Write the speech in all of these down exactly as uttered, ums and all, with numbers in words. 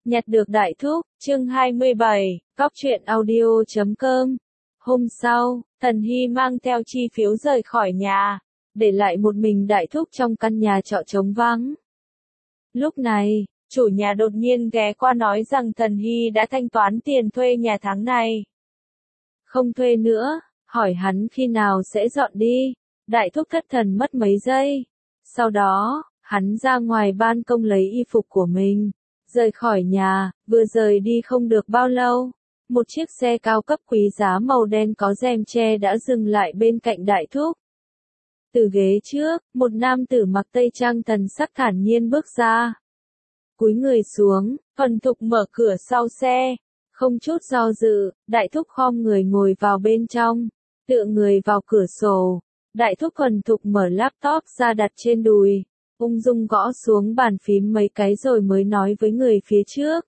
Nhặt được đại thúc, chương hai mươi bảy, góc truyện audio chấm com. Hôm sau, Thần Hy mang theo chi phiếu rời khỏi nhà, để lại một mình đại thúc trong căn nhà trọ trống vắng. Lúc này, chủ nhà đột nhiên ghé qua nói rằng Thần Hy đã thanh toán tiền thuê nhà tháng này. Không thuê nữa, hỏi hắn khi nào sẽ dọn đi. Đại thúc thất thần mất mấy giây. Sau đó, hắn ra ngoài ban công lấy y phục của mình. Rời khỏi nhà, vừa rời đi không được bao lâu. Một chiếc xe cao cấp quý giá màu đen có rèm che đã dừng lại bên cạnh đại thúc. Từ ghế trước, một nam tử mặc tây trang thần sắc thản nhiên bước ra. Cúi người xuống, thuần thục mở cửa sau xe. Không chút do dự, đại thúc khom người ngồi vào bên trong, tựa người vào cửa sổ. Đại thúc thuần thục mở laptop ra đặt trên đùi, ung dung gõ xuống bàn phím mấy cái rồi mới nói với người phía trước.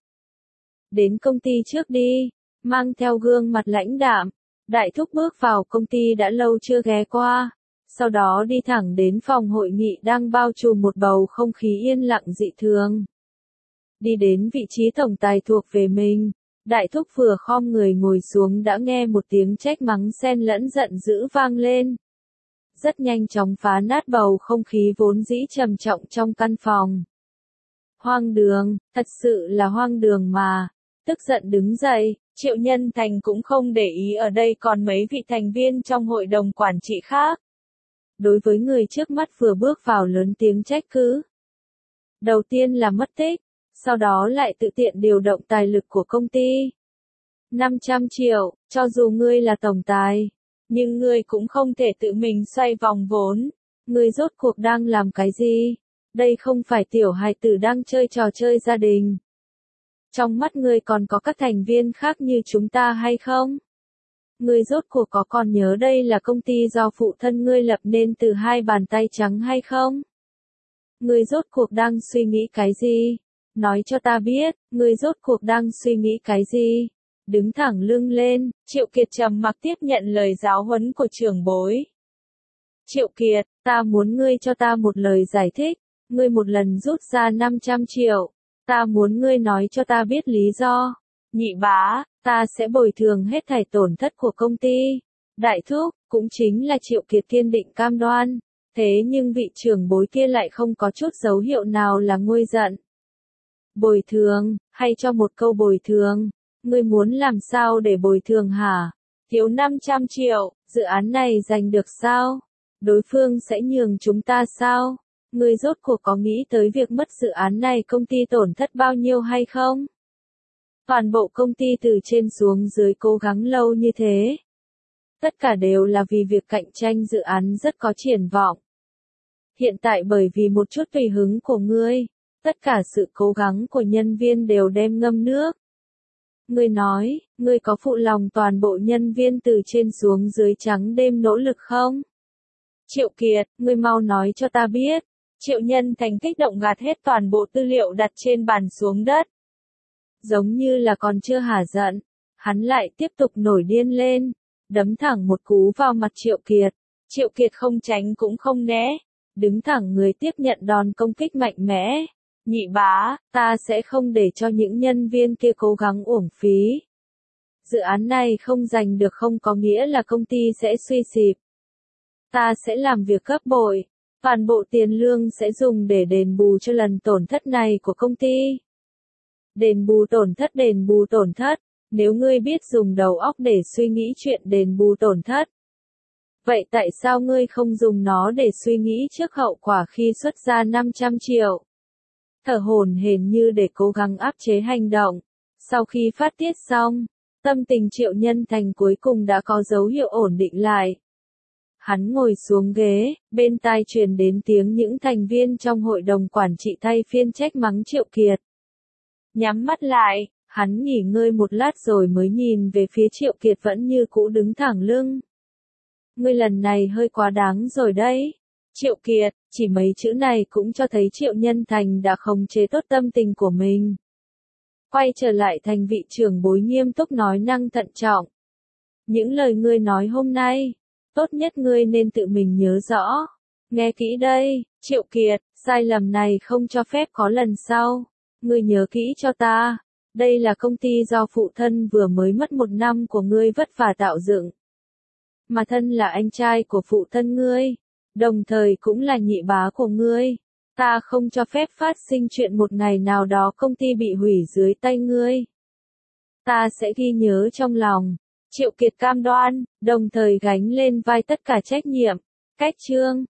Đến công ty trước đi, mang theo gương mặt lãnh đạm. Đại thúc bước vào công ty đã lâu chưa ghé qua, sau đó đi thẳng đến phòng hội nghị đang bao trùm một bầu không khí yên lặng dị thường. Đi đến vị trí tổng tài thuộc về mình, đại thúc vừa khom người ngồi xuống đã nghe một tiếng trách mắng xen lẫn giận dữ vang lên. Rất nhanh chóng phá nát bầu không khí vốn dĩ trầm trọng trong căn phòng. Hoang đường, thật sự là hoang đường mà. Tức giận đứng dậy, Triệu Nhân Thành cũng không để ý ở đây còn mấy vị thành viên trong hội đồng quản trị khác. Đối với người trước mắt vừa bước vào lớn tiếng trách cứ. Đầu tiên là mất tích, sau đó lại tự tiện điều động tài lực của công ty. năm trăm triệu, cho dù ngươi là tổng tài. Nhưng ngươi cũng không thể tự mình xoay vòng vốn. Ngươi rốt cuộc đang làm cái gì? Đây không phải tiểu hài tử đang chơi trò chơi gia đình. Trong mắt ngươi còn có các thành viên khác như chúng ta hay không? Ngươi rốt cuộc có còn nhớ đây là công ty do phụ thân ngươi lập nên từ hai bàn tay trắng hay không? Ngươi rốt cuộc đang suy nghĩ cái gì? Nói cho ta biết, ngươi rốt cuộc đang suy nghĩ cái gì? Đứng thẳng lưng lên, Triệu Kiệt trầm mặc tiếp nhận lời giáo huấn của trưởng bối. Triệu Kiệt, ta muốn ngươi cho ta một lời giải thích, ngươi một lần rút ra năm trăm triệu, ta muốn ngươi nói cho ta biết lý do. Nhị bá, ta sẽ bồi thường hết thảy tổn thất của công ty. Đại thúc, cũng chính là Triệu Kiệt kiên định cam đoan, thế nhưng vị trưởng bối kia lại không có chút dấu hiệu nào là nguôi giận. Bồi thường, hay cho một câu bồi thường. Ngươi muốn làm sao để bồi thường hả? Thiếu năm trăm triệu, dự án này giành được sao? Đối phương sẽ nhường chúng ta sao? Ngươi rốt cuộc có nghĩ tới việc mất dự án này công ty tổn thất bao nhiêu hay không? Toàn bộ công ty từ trên xuống dưới cố gắng lâu như thế. Tất cả đều là vì việc cạnh tranh dự án rất có triển vọng. Hiện tại bởi vì một chút tùy hứng của ngươi, tất cả sự cố gắng của nhân viên đều đem ngâm nước. Ngươi nói, ngươi có phụ lòng toàn bộ nhân viên từ trên xuống dưới trắng đêm nỗ lực không? Triệu Kiệt, ngươi mau nói cho ta biết. Triệu Nhân Thành kích động gạt hết toàn bộ tư liệu đặt trên bàn xuống đất. Giống như là còn chưa hả giận, hắn lại tiếp tục nổi điên lên, đấm thẳng một cú vào mặt Triệu Kiệt. Triệu Kiệt không tránh cũng không né, đứng thẳng người tiếp nhận đòn công kích mạnh mẽ. Nhị bá, ta sẽ không để cho những nhân viên kia cố gắng uổng phí. Dự án này không giành được không có nghĩa là công ty sẽ suy sụp. Ta sẽ làm việc gấp bội, toàn bộ tiền lương sẽ dùng để đền bù cho lần tổn thất này của công ty. Đền bù tổn thất đền bù tổn thất, nếu ngươi biết dùng đầu óc để suy nghĩ chuyện đền bù tổn thất. Vậy tại sao ngươi không dùng nó để suy nghĩ trước hậu quả khi xuất ra năm trăm triệu? Thở hổn hển như để cố gắng áp chế hành động. Sau khi phát tiết xong, tâm tình Triệu Nhân Thành cuối cùng đã có dấu hiệu ổn định lại. Hắn ngồi xuống ghế, bên tai truyền đến tiếng những thành viên trong hội đồng quản trị thay phiên trách mắng Triệu Kiệt. Nhắm mắt lại, hắn nghỉ ngơi một lát rồi mới nhìn về phía Triệu Kiệt vẫn như cũ đứng thẳng lưng. Ngươi lần này hơi quá đáng rồi đấy. Triệu Kiệt, chỉ mấy chữ này cũng cho thấy Triệu Nhân Thành đã khống chế tốt tâm tình của mình. Quay trở lại thành vị trưởng bối nghiêm túc nói năng thận trọng. Những lời ngươi nói hôm nay, tốt nhất ngươi nên tự mình nhớ rõ. Nghe kỹ đây, Triệu Kiệt, sai lầm này không cho phép có lần sau. Ngươi nhớ kỹ cho ta, Đây là công ty do phụ thân vừa mới mất một năm của ngươi vất vả tạo dựng. Mà thân là anh trai của phụ thân ngươi, đồng thời cũng là nhị bá của ngươi. Ta không cho phép phát sinh chuyện một ngày nào đó công ty bị hủy dưới tay ngươi. Ta sẽ ghi nhớ trong lòng. Triệu Kiệt cam đoan, đồng thời gánh lên vai tất cả trách nhiệm. Cách chương